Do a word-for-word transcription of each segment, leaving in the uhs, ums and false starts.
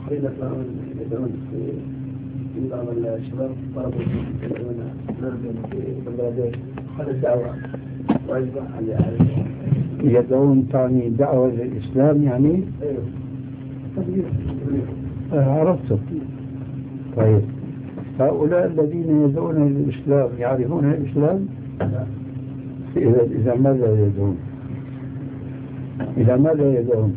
يدعون يدعون في بعض الشباب طلبوا يدعون في بنغلاديش هذا الدعوة واجبة على يدعون تعني دعوة للإسلام يعني؟ ايوه عرفت. طيب هؤلاء الذين يدعون للإسلام يعرفون الإسلام؟ إذا إذا ماذا يدعون؟ إذا ماذا يدعون؟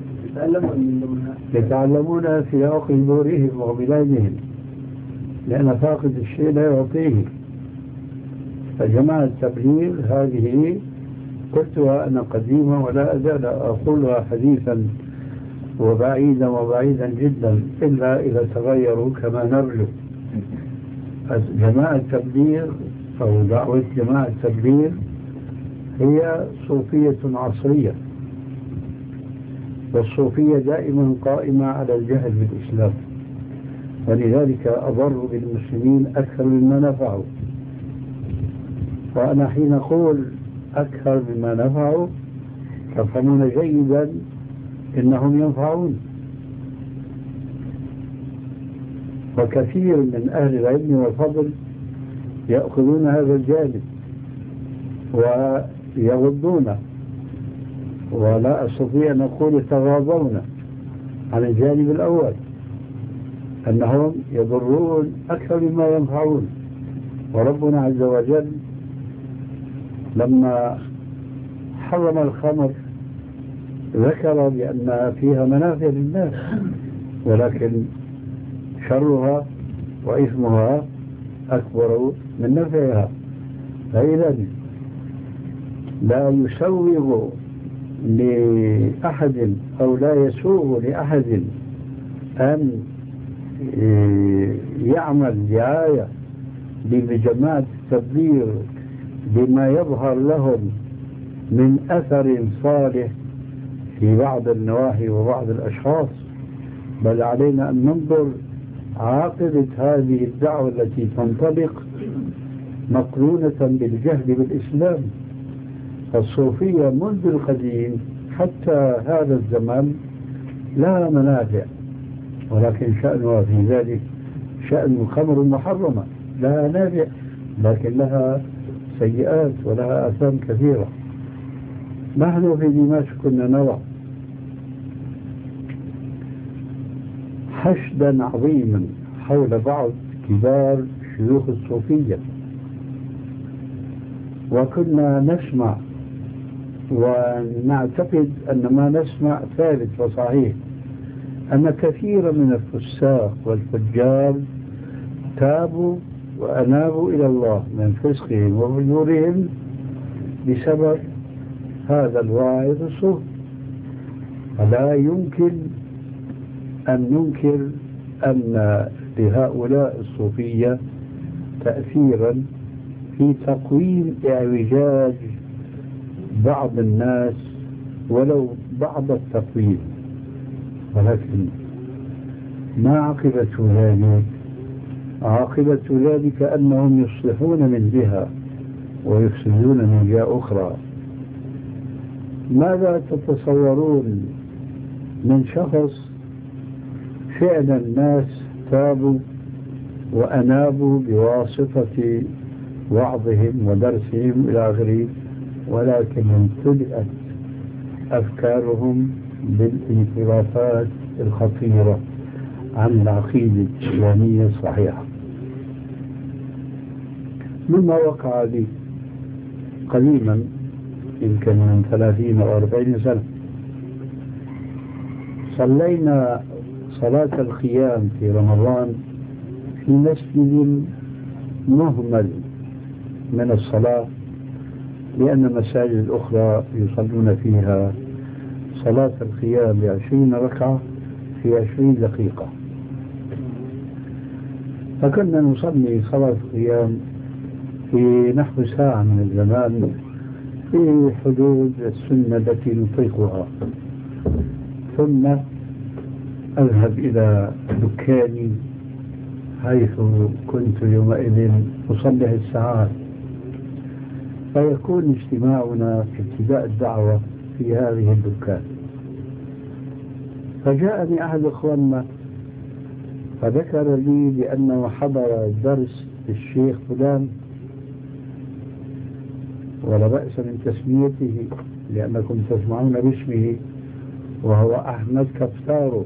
يتعلمون في عقل دورهم وبلادهم، لأن فاقد الشيء لا يعطيه. فجماعة التبليغ هذه قلتها أنا قديما ولا أزال أقولها حديثا وبعيدا وبعيدا جدا إلا إذا تغيروا كما نرجو. جماعة التبليغ أو دعوة جماعة التبليغ هي صوفية عصرية، والصوفية دائما قائمة على الجهل بالإسلام، ولذلك أضروا بالمسلمين أكثر مما نفعوا. وأنا حين أقول أكثر مما نفعوا تفهمون جيدا إنهم ينفعون. وكثير من أهل العلم والفضل يأخذون هذا الجانب ويغضون، ولا أستطيع أن أقول يتغاضون عن الجانب الأول، أنهم يضرون أكثر مما ينفعون. وربنا عز وجل لما حرم الخمر ذكر بأن فيها منافع للناس، ولكن شرها وإثمها أكبر من نفعها. فإذا لا يسوغ لأحد أو لا يسوغ لأحد أن يعمل دعاية بجماعة التبليغ بما يظهر لهم من أثر صالح في بعض النواحي وبعض الأشخاص، بل علينا أن ننظر عاقبة هذه الدعوة التي تنطلق مقرونة بالجهل بالإسلام. فالصوفية منذ القديم حتى هذا الزمان لها منافع، ولكن شأنها في ذلك شأن الخمر المحرمة، لها نافع لكن لها سيئات ولها آثام كثيرة. نحن في دمشق كنا نرى حشدا عظيما حول بعض كبار شيوخ الصوفية، وكنا نسمع ونعتقد أن ما نسمع ثابت وصحيح، أن كثيرا من الفساق والفجار تابوا وأنابوا إلى الله من فسقهم وفجورهم بسبب هذا الواعظ الصوفي. فلا يمكن أن ننكر أن لهؤلاء الصوفية تأثيرا في تقويم اعوجاج بعض الناس ولو بعض التقويم، ولكن ما عاقبة ذلك؟ عاقبة ذلك أنهم يصلحون من جهة ويفسدون من جهة أخرى. ماذا تتصورون من شخص فعلا الناس تابوا وأنابوا بواسطة وعظهم ودرسهم إلى آخره، ولكن امتلئت أفكارهم بالانحرافات الخطيرة عن العقيدة الإسلامية الصحيحة؟ مما وقع لي قديما يمكن من ثلاثين أو أربعين سنة، صلينا صلاة القيام في رمضان في مسجد مهمل من الصلاة، لأن المساجد الأخرى يصلون فيها صلاة القيام بعشرين ركعة في عشرين دقيقة. فكنا نصلي صلاة القيام في نحو ساعة من الزمان في حدود السنة التي نطيقها، ثم أذهب إلى دكاني حيث كنت يومئذ أصلح الساعات، فيكون اجتماعنا في ابتداء الدعوة في هذه الدكان. فجاءني أحد إخواننا فذكر لي بأنه حضر درس الشيخ فلان، ولا بأس من تسميته لأنكم تسمعون باسمه، وهو أحمد كفتارو،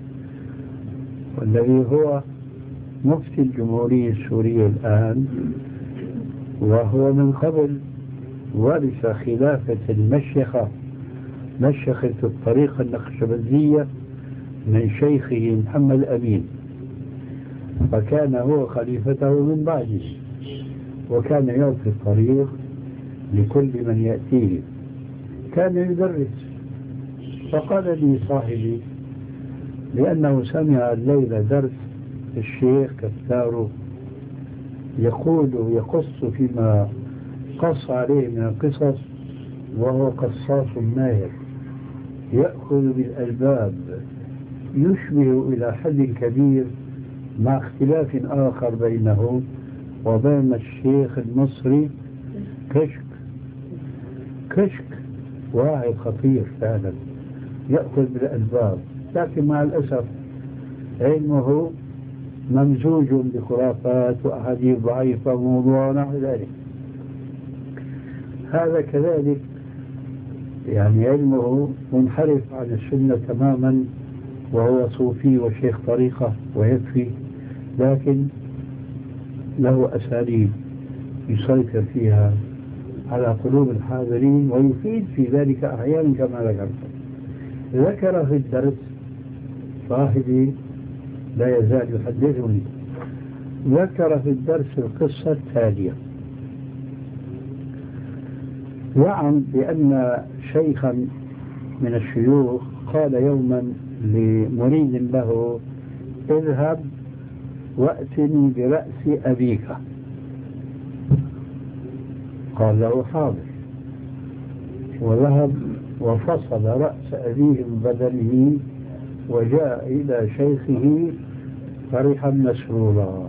والذي هو مفتي الجمهورية السورية الآن، وهو من قبل ورث خلافة المشيخة، مشيخة الطريقة النقشبندية من شيخه محمد أمين، فكان هو خليفته من بعده، وكان يعطي الطريق لكل من يأتيه، كان يدرس. فقال لي صاحبي لأنه سمع الليلة درس الشيخ كفتارو يقول يقص فيما قص عليه من القصص، وهو قصاص ماهر يأخذ بالألباب، يشبه إلى حد كبير مع اختلاف آخر بينه وبين الشيخ المصري كشك. كشك واحد خطير فعلا يأخذ بالألباب، لكن مع الأسف علمه ممزوج بخرافات وأحاديث ضعيفة وموضوع ونحو ذلك. هذا كذلك يعني علمه منحرف عن السنة تماما، وهو صوفي وشيخ طريقة ويكفي، لكن له أساليب يسيطر فيها على قلوب الحاضرين ويفيد في ذلك أحيانا كما ذكرت. ذكر في الدرس صاحبي لا يزال يحدثني، ذكر في الدرس القصة التالية: زعم بأن شيخا من الشيوخ قال يوما لمريد له: اذهب وأتني برأس أبيك. قال له: حاضر. وذهب وفصل رأس أبيه من بدنه وجاء إلى شيخه فرحا مسرورا.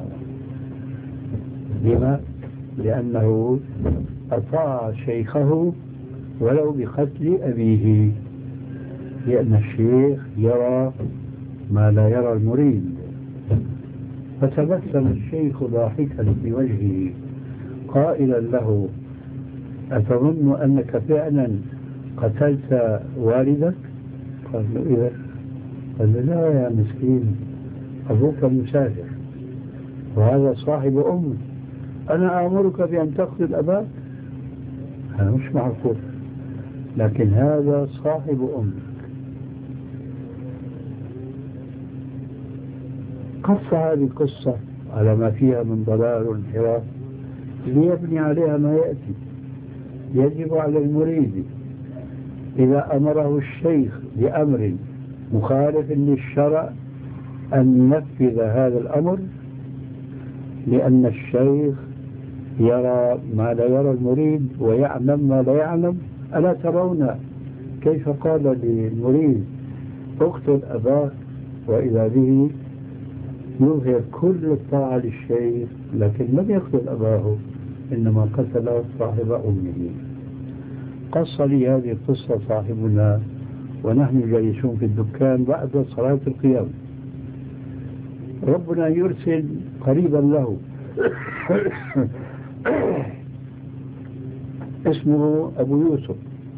لما؟ لأنه أطاع شيخه ولو بقتل أبيه، لأن الشيخ يرى ما لا يرى المريد. فتبسم الشيخ ضاحكا في وجهه قائلا له: أتظن أنك فعلا قتلت والدك؟ قال له: إذا. قال له: لا يا مسكين، أبوك مسافر وهذا صاحب أمك، أنا آمرك بأن تقتل أباك؟ هذا مش معقول، لكن هذا صاحب أمك. قص هذه القصة على ما فيها من ضلال وانحراف ليبني عليها ما يأتي. يجب على المريد إذا أمره الشيخ بأمر مخالف للشرع أن ينفذ هذا الأمر، لأن الشيخ يرى ما لا يرى المريد ويعلم ما لا يعلم. ألا ترون كيف قال للمريد: اقتل أباك، وإذا به يظهر كل الطاعة للشيخ، لكن لم يقتل أباه، إنما قتل صاحب أمه. قص لي هذه القصة صاحبنا ونحن جالسون في الدكان بعد صلاة القيام. ربنا يرسل قريبا له اسمه أبو يوسف،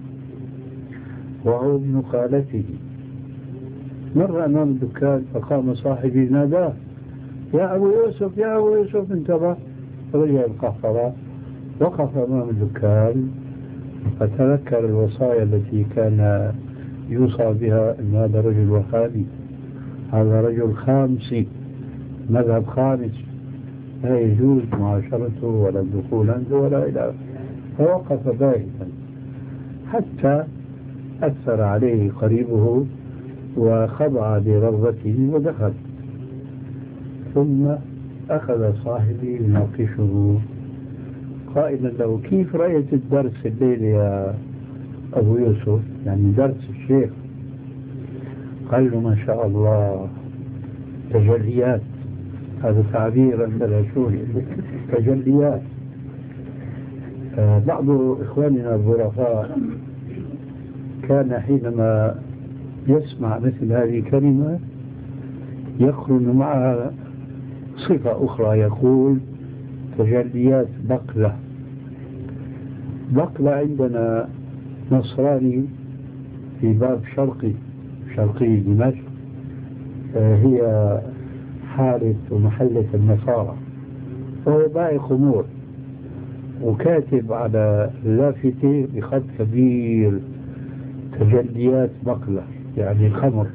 وهو ابن خالته. مر أمام الدكان فقام صاحبي ناداه: يا أبو يوسف، يا أبو يوسف، انتبه. رجع القهقرة، وقف أمام الدكان فتذكر الوصايا التي كان يوصى بها أن هذا رجل وهابي، هذا رجل خامسي، مذهب خامس، لا يجوز معاشرته ولا الدخول عنده ولا إلى. فوقف باهتا حتى أثر عليه قريبه وخضع لرغبته ودخل. ثم أخذ صاحبي يناقشه قائلا له: كيف رأيت الدرس الليل يا أبو يوسف؟ يعني درس الشيخ. قال له: ما شاء الله، تجليات. هذا تعبير عندنا سوري، تجليات. بعض إخواننا الظرفاء كان حينما يسمع مثل هذه الكلمة يقرن معها صفة أخرى، يقول تجليات بقلة. بقلة عندنا نصراني في باب شرقي شرقي دمشق، هي حارة ومحلة النصارى، وهو بائع خمور وكاتب على لافتة بخط كبير تجليات بقلة، يعني خمر.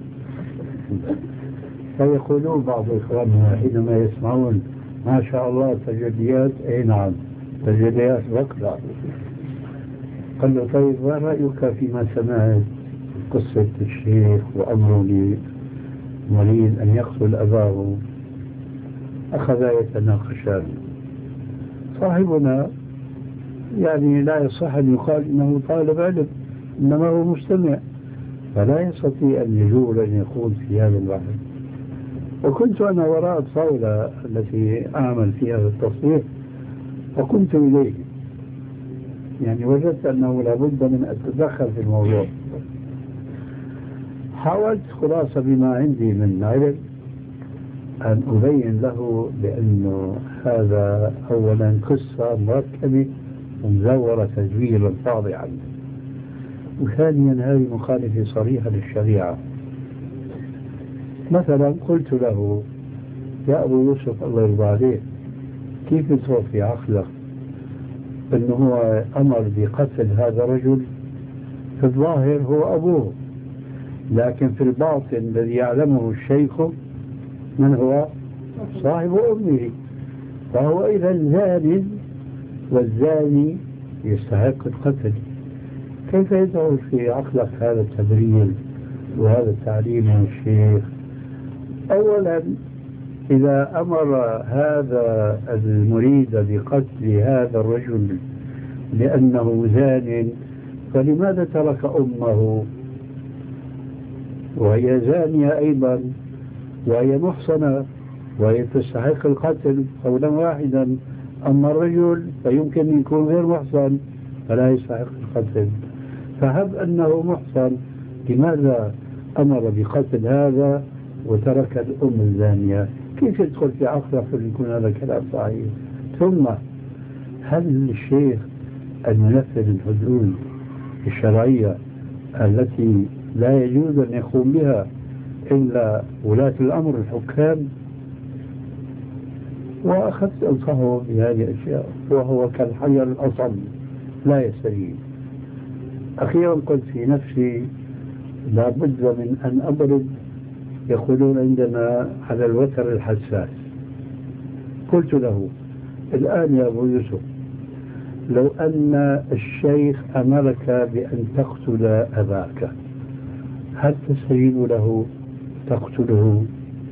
فيقولون بعض إخواننا حينما يسمعون ما شاء الله تجليات، أي نعم تجليات بقلة. قال له طيب ما رأيك فيما سمعت قصة الشيخ وأمره لمريض أن يقتل أباه؟ أخذا يتناقشان. صاحبنا يعني لا يصح أن يقال إنه طالب علم، إنما هو مستمع، فلا يستطيع أن يجول أن يقول في هذا البحث. وكنت أنا وراء الطاولة التي أعمل فيها التصنيف، فقمت إليه، يعني وجدت أنه لابد من أتدخل في الموضوع. حاولت خلاصة بما عندي من علم أن أبين له بأنه هذا أولا قصة مركبة ومزورة تزويرا فاضعا، وثانيا هذه مخالفة صريحة للشريعة. مثلا قلت له يا أبو يوسف الله يرضى عليك، كيف يصير في عقلك أنه هو أمر بقتل هذا الرجل؟ في الظاهر هو أبوه، لكن في الباطن الذي يعلمه الشيخ من هو؟ صاحب أمه، فهو إذا زان، والزاني يستحق القتل. كيف يدعو في عقلك هذا التبرير وهذا التعليم من الشيخ؟ أولا إذا أمر هذا المريد بقتل هذا الرجل لأنه زان، فلماذا ترك أمه وهي زانية أيضا وهي محصنة وهي تستحق القتل قولا واحدا؟ أما الرجل فيمكن أن يكون غير محصن فلا يستحق القتل. فهب أنه محصن، لماذا أمر بقتل هذا وترك الأم الزانية؟ كيف يدخل في عقلك يكون هذا الكلام صحيح؟ ثم هل للشيخ أن ينفذ الحدود الشرعية التي لا يجوز أن يقوم بها إلا ولاة الأمر الحكام؟ وأخذت أنصحه بهذه الأشياء وهو كالحجر الأصم لا يستجيب. أخيرا قلت في نفسي لا بد من أن أبرد، يقولون عندنا على الوتر الحساس. قلت له الآن يا أبو يوسف، لو أن الشيخ أمرك بأن تقتل أباك، هل تستجيب له تقتله؟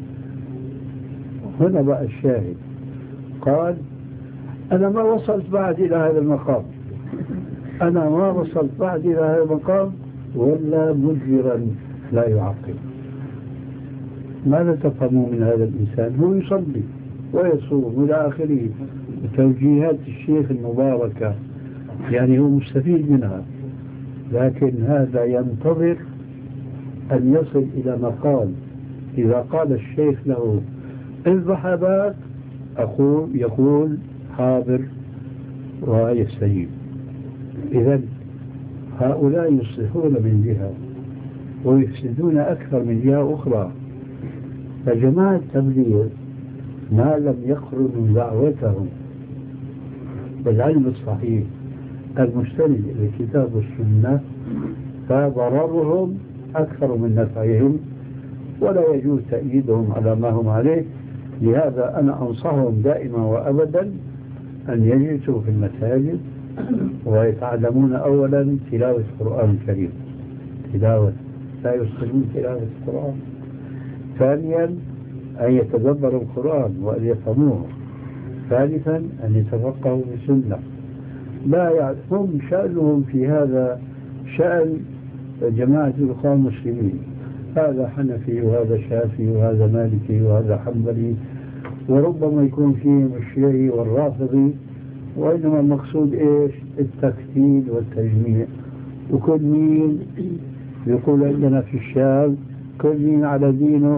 هنا بقى الشاهد. قال أنا ما وصلت بعد إلى هذا المقام، أنا ما وصلت بعد إلى هذا المقام، ولا مجبرا لا يعقل. ماذا تفهمون من هذا الإنسان؟ هو يصلي ويصوم إلى آخره، توجيهات الشيخ المباركة يعني هو مستفيد منها، لكن هذا ينتظر أن يصل إلى مقام إذا قال الشيخ له اذبح أباك أقول يقول حاضر ويستجيب. إذن هؤلاء يصلحون من جهة ويفسدون أكثر من جهة أخرى. فجماعة التبليغ ما لم يقرنوا دعوتهم بالعلم الصحيح المستند للكتاب والسنة فضررهم أكثر من نفعهم، ولا يجوز تأييدهم على ما هم عليه. لهذا أنا أنصحهم دائما وأبدا أن يجلسوا في المساجد ويتعلمون أولا تلاوة القرآن الكريم، تلاوة لا يصلون تلاوة القرآن. ثانيا أن يتدبروا القرآن وأن يفهموه. ثالثا أن يتفقهوا بالسنة. لا يعرفون شأنهم في هذا شأن جماعة الإخوان المسلمين، هذا حنفي وهذا شافعي وهذا مالكي وهذا حنبلي، وربما يكون فيهم الشيعي والرافضي، وإنما المقصود إيش؟ التكتيل والتجميع. وكل مين يقول عندنا في الشام كل مين على دينه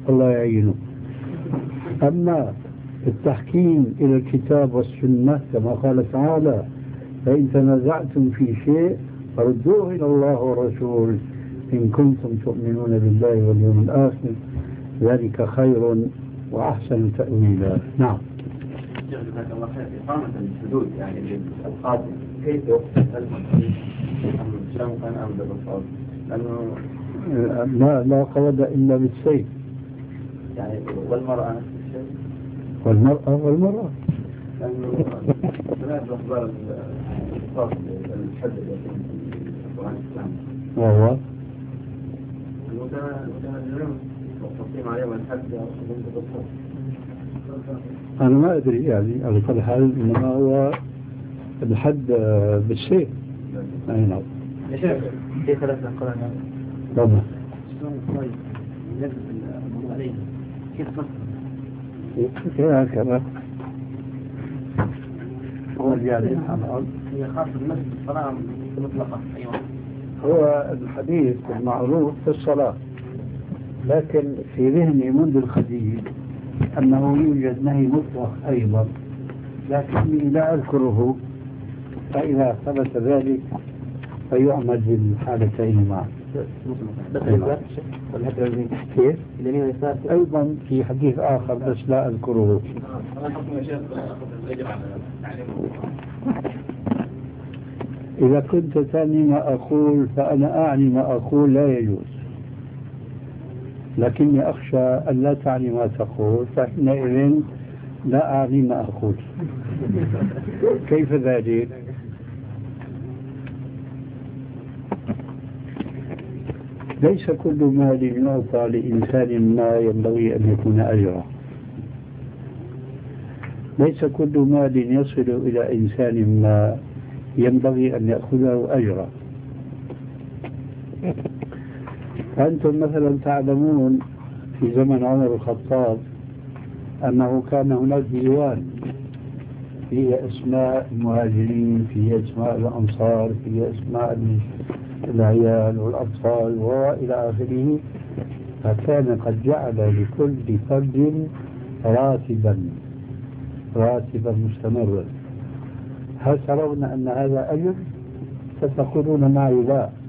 الله يعينه. أما التحكيم إلى الكتاب والسنة كما قال تعالى فإن تنازعتم في شيء فردوه إلى الله والرسول إن كنتم تؤمنون بالله واليوم الآخر ذلك خير وأحسن تأويلا. نعم. جزاك الله خير. إقامة الحدود يعني القاضي كيف يقصد المسلمين أم شمقا أم بالرصاص؟ لأنه لا لا قود إلا بالسيف. يعني والمرأة نفس الشيء. والمرأة والمرأة. لأنه سمعت أخبار الرصاص الحد الذي في القرآن الإسلامي. وهو المتنازلون والتصميم عليهم الحد بنت الرصاص. أنا ما أدري يعني على كل حال إنما هو الحد بالسيف. أي نعم. يا شيخ في ثلاثة قرآن يعني. طبعا. طيب نجد الموضوع عليه كيف تصل؟ هكذا. هو يعني هي خاصة بالمسجد الصلاة مطلقة. أيوة. هو الحديث المعروف في الصلاة، لكن في ذهني منذ القديم أنه يوجد نهي مطلق أيضا لكني لا أذكره، فإذا ثبت ذلك فيعمل بالحالتين معا. كيف؟ أيضا في حديث آخر بس لا أذكره. إذا كنت تعني ما أقول فأنا أعني ما أقول لا يجوز، لكني أخشى أن لا تعني ما تقول فحينئذ لا أعني ما أقول. كيف ذلك؟ ليس كل مال يعطى لإنسان ما ينبغي أن يكون أجرا، ليس كل مال يصل إلى إنسان ما ينبغي أن يأخذه أجرا. أنتم مثلا تعلمون في زمن عمر الخطاب أنه كان هناك ديوان فيه أسماء المهاجرين، فيه أسماء الأنصار، فيه أسماء العيال والأطفال وإلى آخره، فكان قد جعل لكل فرد راتبا راتبا مستمرا. هل ترون أن هذا أجر؟ ستقولون معي لا،